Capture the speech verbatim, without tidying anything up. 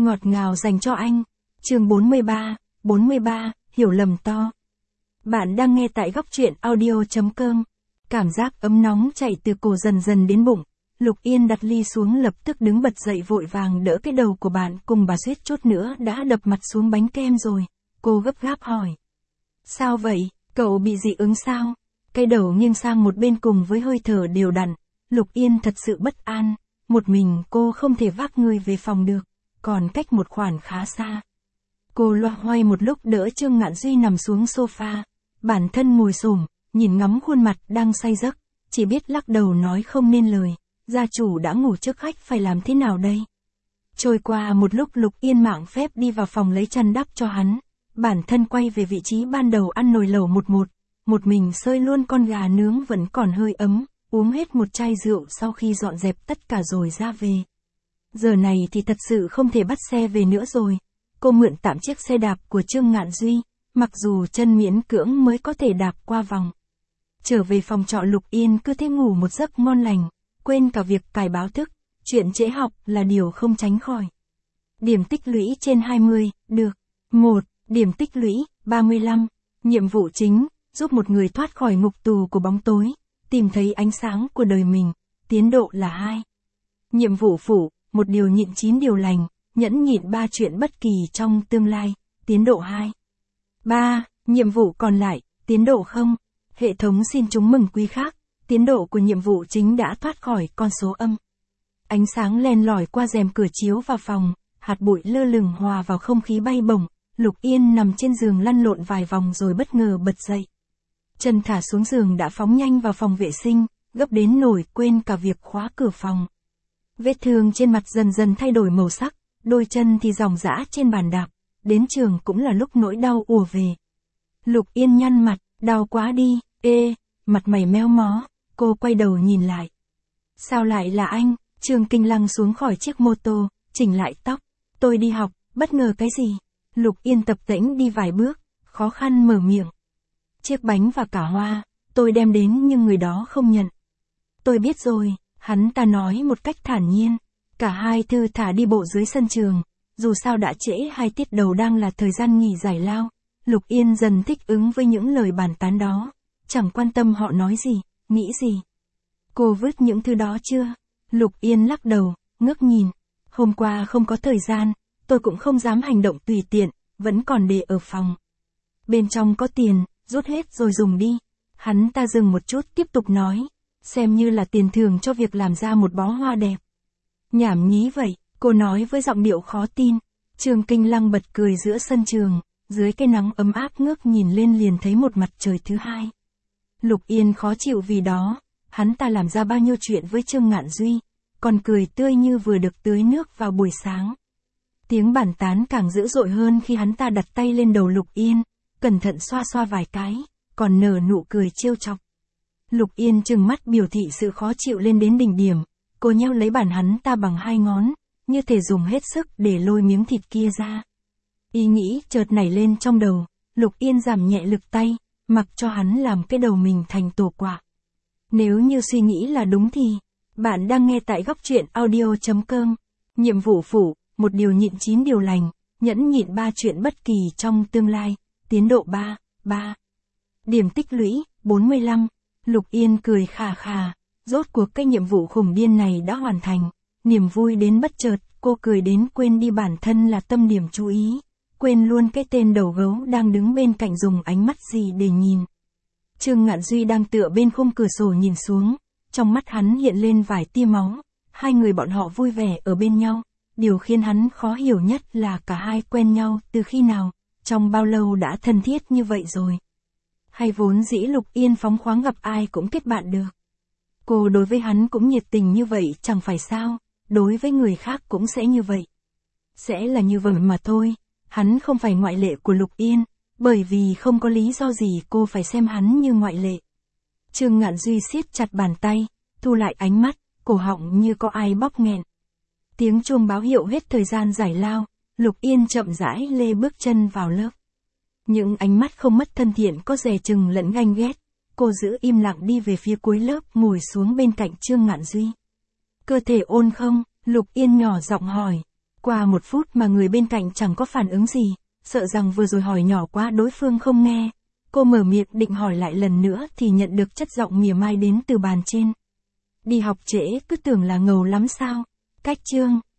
ngọt ngào dành cho anh. Chương bốn mươi ba, bốn mươi ba, hiểu lầm to. Bạn đang nghe tại góc truyện audio chấm com. Cảm giác ấm nóng chạy từ cổ dần dần đến bụng. Lục Yên đặt ly xuống lập tức đứng bật dậy vội vàng đỡ cái đầu của bạn cùng bà suýt chút nữa đã đập mặt xuống bánh kem rồi. Cô gấp gáp hỏi. Sao vậy, cậu bị dị ứng sao? Cái đầu nghiêng sang một bên cùng với hơi thở đều đặn. Lục Yên thật sự bất an. Một mình cô không thể vác người về phòng được. Còn cách một khoảng khá xa. Cô loa hoay một lúc đỡ Trương Ngạn Duy nằm xuống sofa. Bản thân ngồi xổm, nhìn ngắm khuôn mặt đang say giấc. Chỉ biết lắc đầu nói không nên lời. Gia chủ đã ngủ trước khách phải làm thế nào đây? Trôi qua một lúc Lục Yên mạng phép đi vào phòng lấy chăn đắp cho hắn. Bản thân quay về vị trí ban đầu ăn nồi lẩu một một. Một mình sơi luôn con gà nướng vẫn còn hơi ấm. Uống hết một chai rượu sau khi dọn dẹp tất cả rồi ra về. Giờ này thì thật sự không thể bắt xe về nữa rồi. Cô mượn tạm chiếc xe đạp của Trương Ngạn Duy. Mặc dù chân miễn cưỡng mới có thể đạp qua vòng. Trở về phòng trọ Lục Yên cứ thế ngủ một giấc ngon lành. Quên cả việc cài báo thức. Chuyện trễ học là điều không tránh khỏi. Điểm tích lũy trên hai mươi, được. một. Điểm tích lũy, ba mươi lăm. Nhiệm vụ chính, giúp một người thoát khỏi ngục tù của bóng tối. Tìm thấy ánh sáng của đời mình. Tiến độ là hai. Nhiệm vụ phụ, một điều nhịn chín điều lành. Nhẫn nhịn ba chuyện bất kỳ trong tương lai. Tiến độ hai. ba. Nhiệm vụ còn lại, tiến độ không. Hệ thống xin chúng mừng quý khác. Tiến độ của nhiệm vụ chính đã thoát khỏi con số âm. Ánh sáng len lỏi qua rèm cửa chiếu vào phòng, hạt bụi lơ lửng hòa vào không khí bay bổng. Lục Yên nằm trên giường lăn lộn vài vòng rồi bất ngờ bật dậy. Chân thả xuống giường đã phóng nhanh vào phòng vệ sinh, gấp đến nỗi quên cả việc khóa cửa phòng. Vết thương trên mặt dần dần thay đổi màu sắc, đôi chân thì ròng rã trên bàn đạp. Đến trường cũng là lúc nỗi đau ùa về. Lục Yên nhăn mặt, đau quá đi, ê, mặt mày meo mó. Cô quay đầu nhìn lại. Sao lại là anh? Trương Kinh Lăng xuống khỏi chiếc mô tô, chỉnh lại tóc. Tôi đi học, bất ngờ cái gì? Lục Yên tập tễnh đi vài bước, khó khăn mở miệng. Chiếc bánh và cả hoa, tôi đem đến nhưng người đó không nhận. Tôi biết rồi, hắn ta nói một cách thản nhiên. Cả hai thư thả đi bộ dưới sân trường. Dù sao đã trễ hai tiết đầu đang là thời gian nghỉ giải lao. Lục Yên dần thích ứng với những lời bàn tán đó. Chẳng quan tâm họ nói gì, nghĩ gì. Cô vứt những thứ đó chưa? Lục Yên lắc đầu, ngước nhìn. Hôm qua không có thời gian, tôi cũng không dám hành động tùy tiện, vẫn còn để ở phòng. Bên trong có tiền, rút hết rồi dùng đi. Hắn ta dừng một chút tiếp tục nói. Xem như là tiền thưởng cho việc làm ra một bó hoa đẹp. Nhảm nhí vậy, cô nói với giọng điệu khó tin. Trương Kinh Lăng bật cười giữa sân trường, dưới cái nắng ấm áp ngước nhìn lên liền thấy một mặt trời thứ hai. Lục Yên khó chịu vì đó, hắn ta làm ra bao nhiêu chuyện với Trương Ngạn Duy, còn cười tươi như vừa được tưới nước vào buổi sáng. Tiếng bàn tán càng dữ dội hơn khi hắn ta đặt tay lên đầu Lục Yên, cẩn thận xoa xoa vài cái, còn nở nụ cười trêu chọc. Lục Yên trừng mắt biểu thị sự khó chịu lên đến đỉnh điểm, cô nheo lấy bàn hắn ta bằng hai ngón, như thể dùng hết sức để lôi miếng thịt kia ra. Ý nghĩ chợt nảy lên trong đầu, Lục Yên giảm nhẹ lực tay, mặc cho hắn làm cái đầu mình thành tổ quạ. Nếu như suy nghĩ là đúng thì, bạn đang nghe tại góc truyện audio chấm com. Nhiệm vụ phụ, một điều nhịn chín điều lành, nhẫn nhịn ba chuyện bất kỳ trong tương lai, tiến độ ba, ba. Điểm tích lũy, bốn mươi lăm. Lục Yên cười khà khà, rốt cuộc cái nhiệm vụ khủng điên này đã hoàn thành. Niềm vui đến bất chợt, cô cười đến quên đi bản thân là tâm điểm chú ý. Quên luôn cái tên đầu gấu đang đứng bên cạnh dùng ánh mắt gì để nhìn. Trương Ngạn Duy đang tựa bên khung cửa sổ nhìn xuống, trong mắt hắn hiện lên vài tia máu. Hai người bọn họ vui vẻ ở bên nhau. Điều khiến hắn khó hiểu nhất là cả hai quen nhau từ khi nào, trong bao lâu đã thân thiết như vậy rồi. Hay vốn dĩ Lục Yên phóng khoáng gặp ai cũng kết bạn được. Cô đối với hắn cũng nhiệt tình như vậy chẳng phải sao, đối với người khác cũng sẽ như vậy. Sẽ là như vậy mà thôi, hắn không phải ngoại lệ của Lục Yên, bởi vì không có lý do gì cô phải xem hắn như ngoại lệ. Trương Ngạn Duy siết chặt bàn tay, thu lại ánh mắt, cổ họng như có ai bóp nghẹn. Tiếng chuông báo hiệu hết thời gian giải lao, Lục Yên chậm rãi lê bước chân vào lớp. Những ánh mắt không mất thân thiện có dè chừng lẫn ganh ghét, cô giữ im lặng đi về phía cuối lớp ngồi xuống bên cạnh Trương Ngạn Duy. Cơ thể ôn không? Lục Yên nhỏ giọng hỏi. Qua một phút mà người bên cạnh chẳng có phản ứng gì, sợ rằng vừa rồi hỏi nhỏ quá đối phương không nghe. Cô mở miệng định hỏi lại lần nữa thì nhận được chất giọng mỉa mai đến từ bàn trên. Đi học trễ cứ tưởng là ngầu lắm sao? Cách chương.